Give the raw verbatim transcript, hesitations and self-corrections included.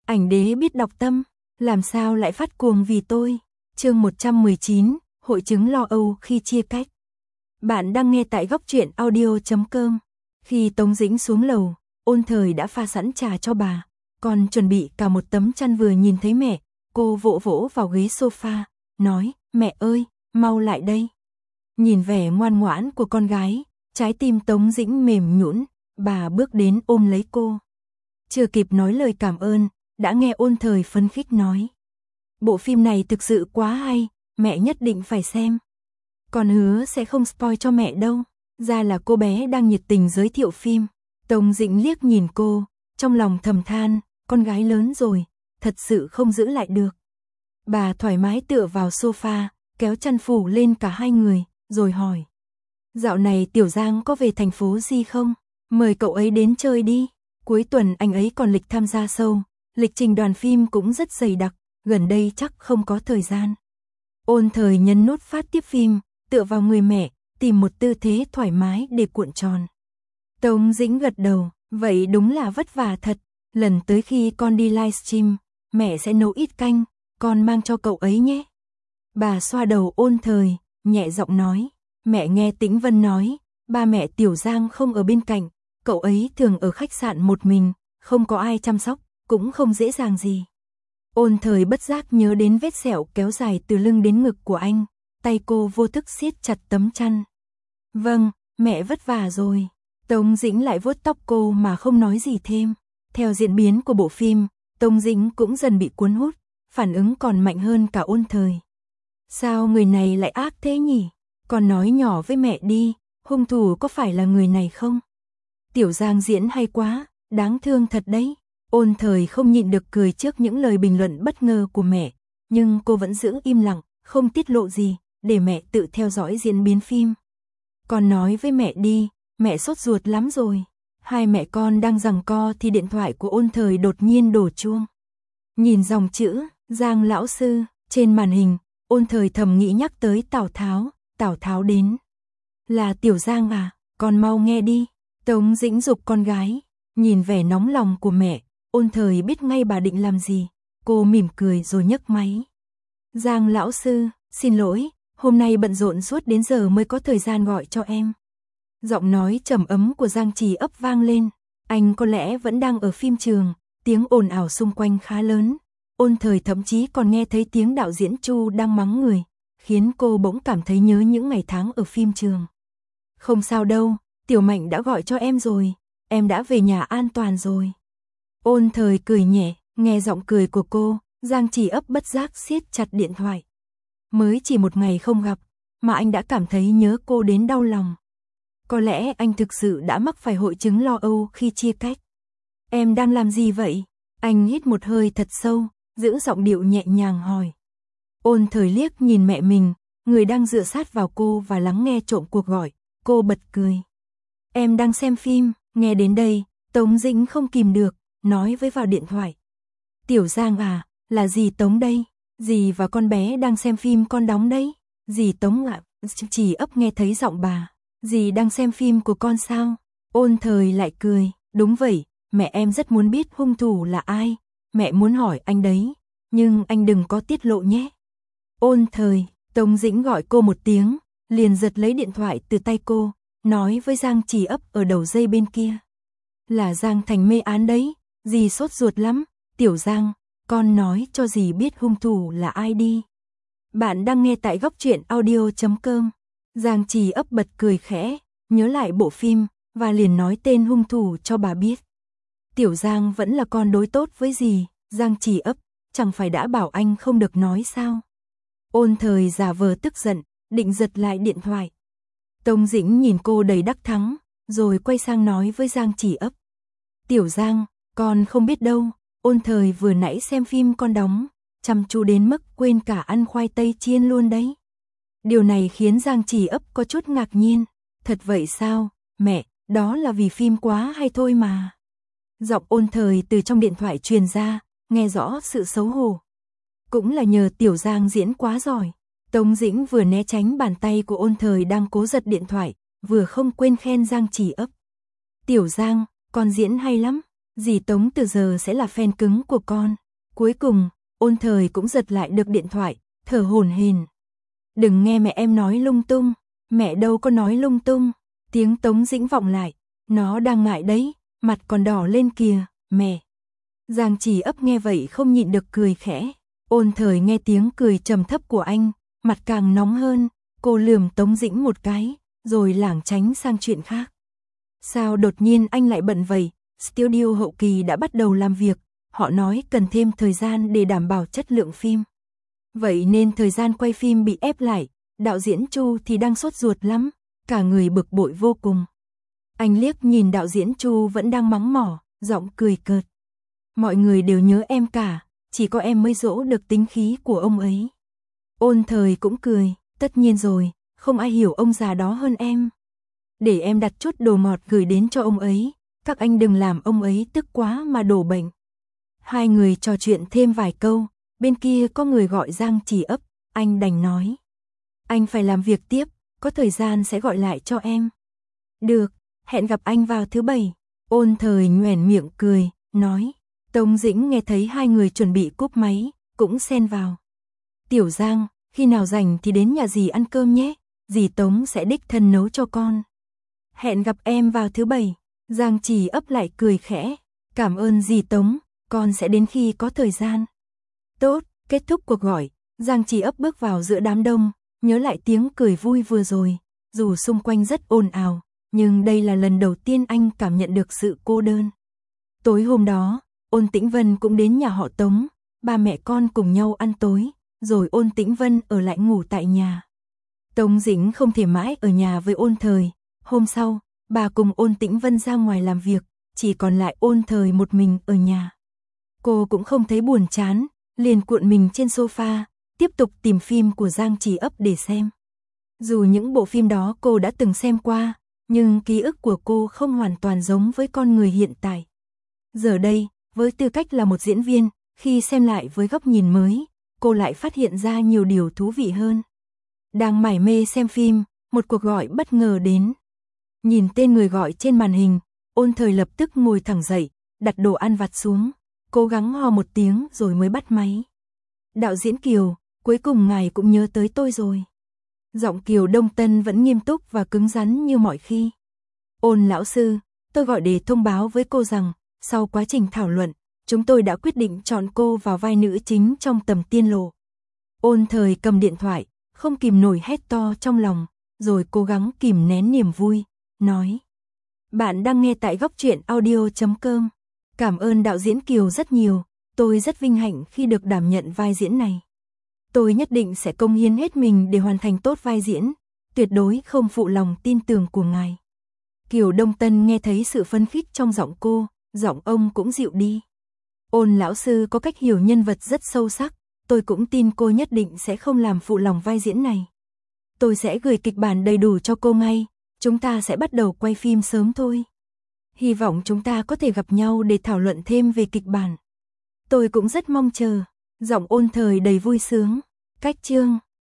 ảnh đế biết đọc tâm, làm sao lại phát cuồng vì tôi. Chương một trăm mười chín, hội chứng lo âu khi chia cách. Bạn đang nghe tại góc truyện audio chấm com. Khi Tống Dĩnh xuống lầu, Ôn Thời đã pha sẵn trà cho bà, còn chuẩn bị cả một tấm chăn. Vừa nhìn thấy mẹ, cô vỗ vỗ vào ghế sofa, nói, mẹ ơi, mau lại đây. Nhìn vẻ ngoan ngoãn của con gái, trái tim Tống Dĩnh mềm nhũn, bà bước đến ôm lấy cô. Chưa kịp nói lời cảm ơn, đã nghe Ôn Thời phấn khích nói. Bộ phim này thực sự quá hay, mẹ nhất định phải xem. Còn hứa sẽ không spoil cho mẹ đâu. Ra là cô bé đang nhiệt tình giới thiệu phim. Tống Dĩnh liếc nhìn cô, trong lòng thầm than, con gái lớn rồi, thật sự không giữ lại được. Bà thoải mái tựa vào sofa, kéo chăn phủ lên cả hai người, rồi hỏi. Dạo này Tiểu Giang có về thành phố gì không? Mời cậu ấy đến chơi đi. Cuối tuần anh ấy còn lịch tham gia show, lịch trình đoàn phim cũng rất dày đặc, gần đây chắc không có thời gian. Ôn Thời nhấn nút phát tiếp phim, tựa vào người mẹ, tìm một tư thế thoải mái để cuộn tròn. Tống Dĩnh gật đầu, vậy đúng là vất vả thật, lần tới khi con đi livestream, mẹ sẽ nấu ít canh, con mang cho cậu ấy nhé. Bà xoa đầu Ôn Thời, nhẹ giọng nói, mẹ nghe Tĩnh Vân nói, ba mẹ Tiểu Giang không ở bên cạnh, cậu ấy thường ở khách sạn một mình, không có ai chăm sóc, cũng không dễ dàng gì. Ôn Thời bất giác nhớ đến vết sẹo kéo dài từ lưng đến ngực của anh, tay cô vô thức siết chặt tấm chăn. Vâng, mẹ vất vả rồi. Tống Dĩnh lại vuốt tóc cô mà không nói gì thêm. Theo diễn biến của bộ phim, Tống Dĩnh cũng dần bị cuốn hút, phản ứng còn mạnh hơn cả Ôn Thời. Sao người này lại ác thế nhỉ? Còn nói nhỏ với mẹ đi, hung thủ có phải là người này không? Tiểu Giang diễn hay quá, đáng thương thật đấy. Ôn Thời không nhịn được cười trước những lời bình luận bất ngờ của mẹ, nhưng cô vẫn giữ im lặng, không tiết lộ gì, để mẹ tự theo dõi diễn biến phim. Con nói với mẹ đi, mẹ sốt ruột lắm rồi. Hai mẹ con đang giằng co thì điện thoại của Ôn Thời đột nhiên đổ chuông. Nhìn dòng chữ, Giang lão sư, trên màn hình, Ôn Thời thầm nghĩ nhắc tới Tào Tháo, Tào Tháo đến. Là Tiểu Giang à, con mau nghe đi. Tống Dĩnh giục con gái, nhìn vẻ nóng lòng của mẹ, Ôn Thời biết ngay bà định làm gì, cô mỉm cười rồi nhấc máy. Giang lão sư, xin lỗi, hôm nay bận rộn suốt đến giờ mới có thời gian gọi cho em. Giọng nói trầm ấm của Giang Trì Ấp vang lên, anh có lẽ vẫn đang ở phim trường, tiếng ồn ào xung quanh khá lớn. Ôn Thời thậm chí còn nghe thấy tiếng đạo diễn Chu đang mắng người, khiến cô bỗng cảm thấy nhớ những ngày tháng ở phim trường. Không sao đâu, Tiểu Mạnh đã gọi cho em rồi, em đã về nhà an toàn rồi. Ôn Thời cười nhẹ, nghe giọng cười của cô, Giang Trì Ấp bất giác siết chặt điện thoại. Mới chỉ một ngày không gặp, mà anh đã cảm thấy nhớ cô đến đau lòng. Có lẽ anh thực sự đã mắc phải hội chứng lo âu khi chia cách. Em đang làm gì vậy? Anh hít một hơi thật sâu, giữ giọng điệu nhẹ nhàng hỏi. Ôn Thời liếc nhìn mẹ mình, người đang dựa sát vào cô và lắng nghe trộm cuộc gọi, cô bật cười. Em đang xem phim, nghe đến đây, Tống Dĩnh không kìm được, nói với vào điện thoại. Tiểu Giang à, là dì Tống đây, dì và con bé đang xem phim con đóng đấy. Dì Tống ạ, à, chỉ ấp nghe thấy giọng bà. Dì đang xem phim của con sao? Ôn Thời lại cười, đúng vậy, mẹ em rất muốn biết hung thủ là ai, mẹ muốn hỏi anh đấy, nhưng anh đừng có tiết lộ nhé. Ôn Thời, Tống Dĩnh gọi cô một tiếng, liền giật lấy điện thoại từ tay cô, nói với Giang Trì Ấp ở đầu dây bên kia. Là Giang Thành mê án đấy, dì sốt ruột lắm, Tiểu Giang, con nói cho dì biết hung thủ là ai đi. Bạn đang nghe tại góc truyện audio chấm com. Giang Trì Ấp bật cười khẽ, nhớ lại bộ phim, và liền nói tên hung thủ cho bà biết. Tiểu Giang vẫn là con đối tốt với dì, Giang Trì Ấp, chẳng phải đã bảo anh không được nói sao. Ôn Thời giả vờ tức giận, định giật lại điện thoại. Tống Dĩnh nhìn cô đầy đắc thắng, rồi quay sang nói với Giang Trì Ấp. Tiểu Giang, con không biết đâu, Ôn Thời vừa nãy xem phim con đóng, chăm chú đến mức quên cả ăn khoai tây chiên luôn đấy. Điều này khiến Giang Trì Ấp có chút ngạc nhiên. Thật vậy sao, mẹ, đó là vì phim quá hay thôi mà. Giọng Ôn Thời từ trong điện thoại truyền ra, nghe rõ sự xấu hổ. Cũng là nhờ Tiểu Giang diễn quá giỏi. Tống Dĩnh vừa né tránh bàn tay của Ôn Thời đang cố giật điện thoại, vừa không quên khen Giang Trì Ấp. Tiểu Giang, con diễn hay lắm. Dì Tống từ giờ sẽ là fan cứng của con. Cuối cùng, Ôn Thời cũng giật lại được điện thoại, thở hổn hển. Đừng nghe mẹ em nói lung tung, mẹ đâu có nói lung tung. Tiếng Tống Dĩnh vọng lại, nó đang ngại đấy, mặt còn đỏ lên kìa, mẹ. Giang Chỉ Ấp nghe vậy không nhịn được cười khẽ. Ôn Thời nghe tiếng cười trầm thấp của anh, mặt càng nóng hơn, cô lườm Tống Dĩnh một cái, rồi lảng tránh sang chuyện khác. Sao đột nhiên anh lại bận vậy? Studio hậu kỳ đã bắt đầu làm việc, họ nói cần thêm thời gian để đảm bảo chất lượng phim. Vậy nên thời gian quay phim bị ép lại, đạo diễn Chu thì đang sốt ruột lắm, cả người bực bội vô cùng. Anh liếc nhìn đạo diễn Chu vẫn đang mắng mỏ, giọng cười cợt. Mọi người đều nhớ em cả, chỉ có em mới dỗ được tính khí của ông ấy. Ôn Thời cũng cười, tất nhiên rồi, không ai hiểu ông già đó hơn em. Để em đặt chút đồ ngọt gửi đến cho ông ấy, các anh đừng làm ông ấy tức quá mà đổ bệnh. Hai người trò chuyện thêm vài câu, bên kia có người gọi Giang Chỉ Ấp, anh đành nói. Anh phải làm việc tiếp, có thời gian sẽ gọi lại cho em. Được, hẹn gặp anh vào thứ bảy. Ôn Thời nhoẻn miệng cười, nói. Tống Dĩnh nghe thấy hai người chuẩn bị cúp máy, cũng xen vào. Tiểu Giang, khi nào rảnh thì đến nhà dì ăn cơm nhé, dì Tống sẽ đích thân nấu cho con. Hẹn gặp em vào thứ bảy. Giang Chỉ Ấp lại cười khẽ. Cảm ơn dì Tống, con sẽ đến khi có thời gian. Tốt, kết thúc cuộc gọi, Giang Chỉ Ấp bước vào giữa đám đông, nhớ lại tiếng cười vui vừa rồi, dù xung quanh rất ồn ào, nhưng đây là lần đầu tiên anh cảm nhận được sự cô đơn. Tối hôm đó, Ôn Tĩnh Vân cũng đến nhà họ Tống, ba mẹ con cùng nhau ăn tối, rồi Ôn Tĩnh Vân ở lại ngủ tại nhà. Tống Dĩnh không thể mãi ở nhà với Ôn Thời, hôm sau, bà cùng Ôn Tĩnh Vân ra ngoài làm việc, chỉ còn lại Ôn Thời một mình ở nhà. Cô cũng không thấy buồn chán, liền cuộn mình trên sofa, tiếp tục tìm phim của Giang Chỉ Ấp để xem. Dù những bộ phim đó cô đã từng xem qua, nhưng ký ức của cô không hoàn toàn giống với con người hiện tại. Giờ đây, với tư cách là một diễn viên, khi xem lại với góc nhìn mới, cô lại phát hiện ra nhiều điều thú vị hơn. Đang mải mê xem phim, một cuộc gọi bất ngờ đến. Nhìn tên người gọi trên màn hình, Ôn Thời lập tức ngồi thẳng dậy, đặt đồ ăn vặt xuống, cố gắng hò một tiếng rồi mới bắt máy. Đạo diễn Kiều, cuối cùng ngài cũng nhớ tới tôi rồi. Giọng Kiều Đông Tân vẫn nghiêm túc và cứng rắn như mọi khi. Ôn lão sư, tôi gọi để thông báo với cô rằng, sau quá trình thảo luận, chúng tôi đã quyết định chọn cô vào vai nữ chính trong Tầm Tiên Lộ. Ôn Thời cầm điện thoại, không kìm nổi hét to trong lòng, rồi cố gắng kìm nén niềm vui, nói. Bạn đang nghe tại góc truyện audio chấm com. Cảm ơn đạo diễn Kiều rất nhiều, tôi rất vinh hạnh khi được đảm nhận vai diễn này. Tôi nhất định sẽ công hiến hết mình để hoàn thành tốt vai diễn, tuyệt đối không phụ lòng tin tưởng của ngài. Kiều Đông Tân nghe thấy sự phấn khích trong giọng cô, giọng ông cũng dịu đi. Ôn lão sư có cách hiểu nhân vật rất sâu sắc, tôi cũng tin cô nhất định sẽ không làm phụ lòng vai diễn này. Tôi sẽ gửi kịch bản đầy đủ cho cô ngay, chúng ta sẽ bắt đầu quay phim sớm thôi. Hy vọng chúng ta có thể gặp nhau để thảo luận thêm về kịch bản. Tôi cũng rất mong chờ, giọng Ôn Thời đầy vui sướng. Cách chương